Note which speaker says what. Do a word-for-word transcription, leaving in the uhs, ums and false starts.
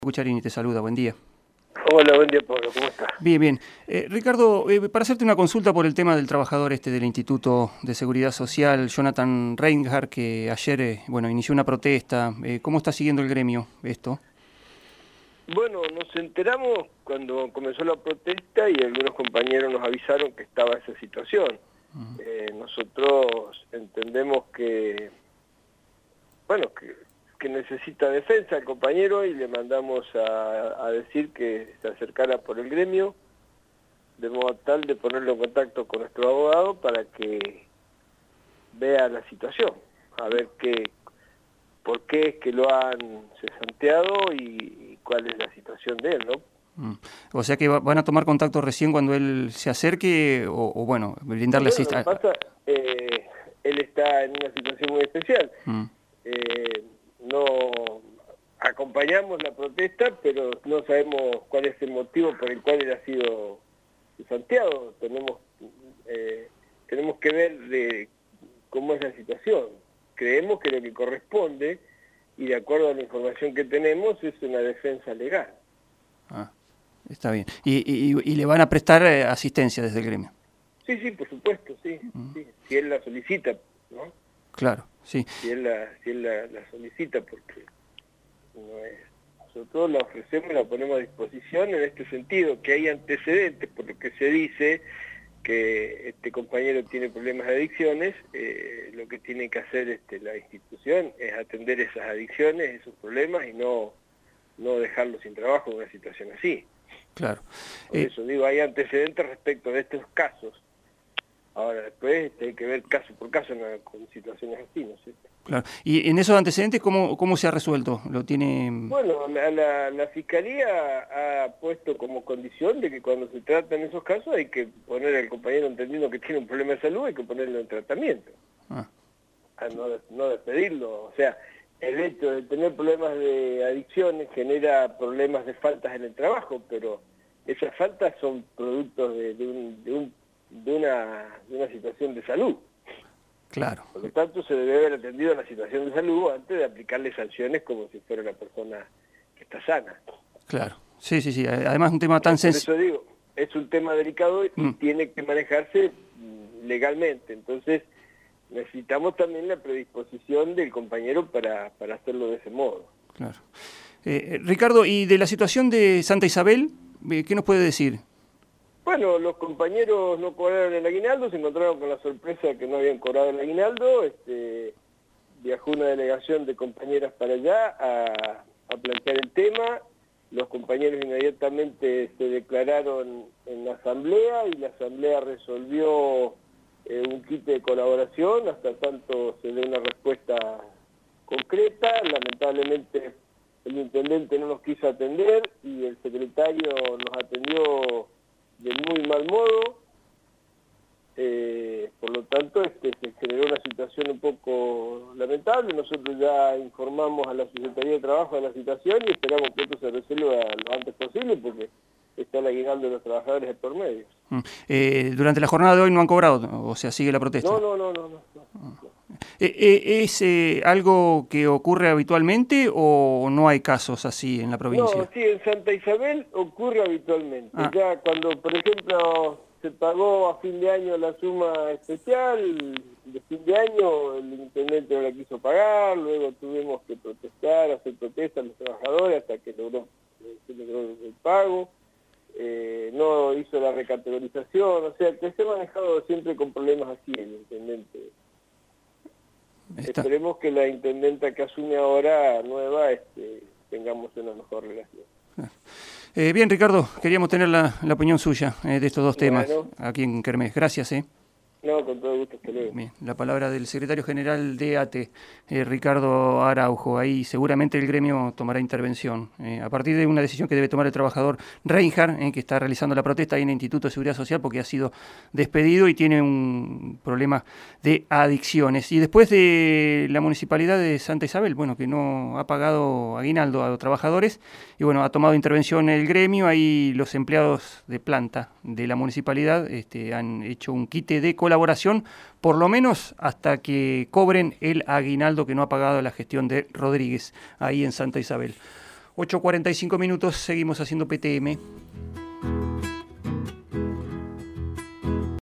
Speaker 1: Cucharini te saluda, buen día.
Speaker 2: Hola, buen día, Pablo, ¿cómo estás?
Speaker 1: Bien, bien. Eh, Ricardo, eh, para hacerte una consulta por el tema del trabajador este del Instituto de Seguridad Social, Jonathan Reinhardt, que ayer eh, bueno, inició una protesta. Eh, ¿Cómo está siguiendo el gremio esto?
Speaker 2: Bueno, nos enteramos cuando comenzó la protesta y algunos compañeros nos avisaron que estaba esa situación. Uh-huh. eh, nosotros entendemos que, bueno, que, que necesita defensa el compañero y le mandamos a, a decir que se acercara por el gremio, de modo tal de ponerlo en contacto con nuestro abogado para que vea la situación, a ver qué, por qué es que lo han cesanteado y, y cuál es la situación de él, ¿no?
Speaker 1: Mm. O sea que va, van a tomar contacto recién cuando él se acerque o, o bueno, brindarle
Speaker 2: bueno,
Speaker 1: asistencia.
Speaker 2: Lo que pasa, eh, él está en una situación muy especial. Mm. Eh, no acompañamos la protesta, pero no sabemos cuál es el motivo por el cual él ha sido cesanteado. Tenemos, eh, tenemos que ver de cómo es la situación. Creemos que lo que corresponde, y de acuerdo a la información que tenemos, es una defensa legal.
Speaker 1: Ah, está bien. ¿Y, y, y le van a prestar eh, asistencia desde el gremio?
Speaker 2: Sí, sí, por supuesto, sí. Uh-huh. sí. Si él la solicita, ¿no?
Speaker 1: Claro, sí.
Speaker 2: Si él la, si él la, la solicita, porque no es... nosotros la ofrecemos y la ponemos a disposición en este sentido, que hay antecedentes, por lo que se dice que este compañero tiene problemas de adicciones. Eh, lo que tiene que hacer este, la institución es atender esas adicciones, esos problemas, y no, no dejarlo sin trabajo en una situación así.
Speaker 1: Claro.
Speaker 2: Por
Speaker 1: eh...
Speaker 2: eso digo, hay antecedentes respecto de estos casos. Ahora, después este, hay que ver caso por caso en, con situaciones así, ¿no es cierto?
Speaker 1: Claro. ¿Y en esos antecedentes cómo, cómo se ha resuelto? ¿Lo tiene...?
Speaker 2: Bueno, la, la, la Fiscalía ha puesto como condición de que cuando se tratan esos casos hay que poner al compañero entendiendo que tiene un problema de salud, hay que ponerlo en tratamiento. Ah. A no, no despedirlo. O sea, el hecho de tener problemas de adicciones genera problemas de faltas en el trabajo, pero esas faltas son productos de, de, un, de, un, de, una, de una situación de salud.
Speaker 1: Claro.
Speaker 2: Por lo tanto, se debe haber atendido a la situación de salud antes de aplicarle sanciones como si fuera una persona que está sana.
Speaker 1: Claro, sí, sí, sí. Además es un tema tan sencillo.
Speaker 2: Por eso digo, es un tema delicado y mm. tiene que manejarse legalmente. Entonces, necesitamos también la predisposición del compañero para, para hacerlo de ese modo.
Speaker 1: Claro. Eh, Ricardo, ¿y de la situación de Santa Isabel, qué nos puede decir?
Speaker 2: Bueno, los compañeros no cobraron el aguinaldo, se encontraron con la sorpresa de que no habían cobrado el aguinaldo. Este, viajó una delegación de compañeras para allá a, a plantear el tema. Los compañeros inmediatamente se declararon en la asamblea y la asamblea resolvió eh, un kit de colaboración hasta tanto se dé una respuesta concreta. Lamentablemente el intendente no nos quiso atender y el secretario nos atendió de muy mal modo. Eh, por lo tanto este, se generó una situación un poco lamentable. Nosotros ya informamos a la Secretaría de Trabajo de la situación y esperamos que esto se resuelva lo antes posible porque está el aguinaldo de los trabajadores de por medio.
Speaker 1: Mm. Eh, durante la jornada de hoy no han cobrado, o sea, sigue la protesta.
Speaker 2: No, no, no, no. no, no,
Speaker 1: ah.
Speaker 2: no.
Speaker 1: Eh, eh, ¿Es eh, algo que ocurre habitualmente o no hay casos así en la provincia?
Speaker 2: No, sí, en Santa Isabel ocurre habitualmente. Ah. Ya cuando, por ejemplo, se pagó a fin de año la suma especial, de fin de año el intendente no la quiso pagar, luego tuvimos que protestar, hacer protestas a los trabajadores hasta que logró, se logró el pago. Eh, no hizo la recategorización, o sea, que se ha manejado siempre con problemas así el intendente. Está. Esperemos que la intendenta que asume ahora, nueva, este, tengamos una mejor relación.
Speaker 1: Eh, bien, Ricardo, queríamos tener la, la opinión suya eh, de estos dos temas
Speaker 2: bueno,
Speaker 1: aquí en Kermés. Gracias. Eh.
Speaker 2: No, con todo gusto, hasta luego.
Speaker 1: Bien, la palabra del secretario general de A T E, eh, Ricardo Araujo. Ahí seguramente el gremio tomará intervención. Eh, a partir de una decisión que debe tomar el trabajador Reinhardt, eh, que está realizando la protesta ahí en el Instituto de Seguridad Social porque ha sido despedido y tiene un problema de adicciones. Y después de la Municipalidad de Santa Isabel, bueno, que no ha pagado aguinaldo a los trabajadores, y bueno, ha tomado intervención el gremio. Ahí los empleados de planta de la Municipalidad este, han hecho un quite de colaboración, por lo menos hasta que cobren el aguinaldo que no ha pagado la gestión de Rodríguez ahí en Santa Isabel. ocho cuarenta y cinco minutos, seguimos haciendo P T M.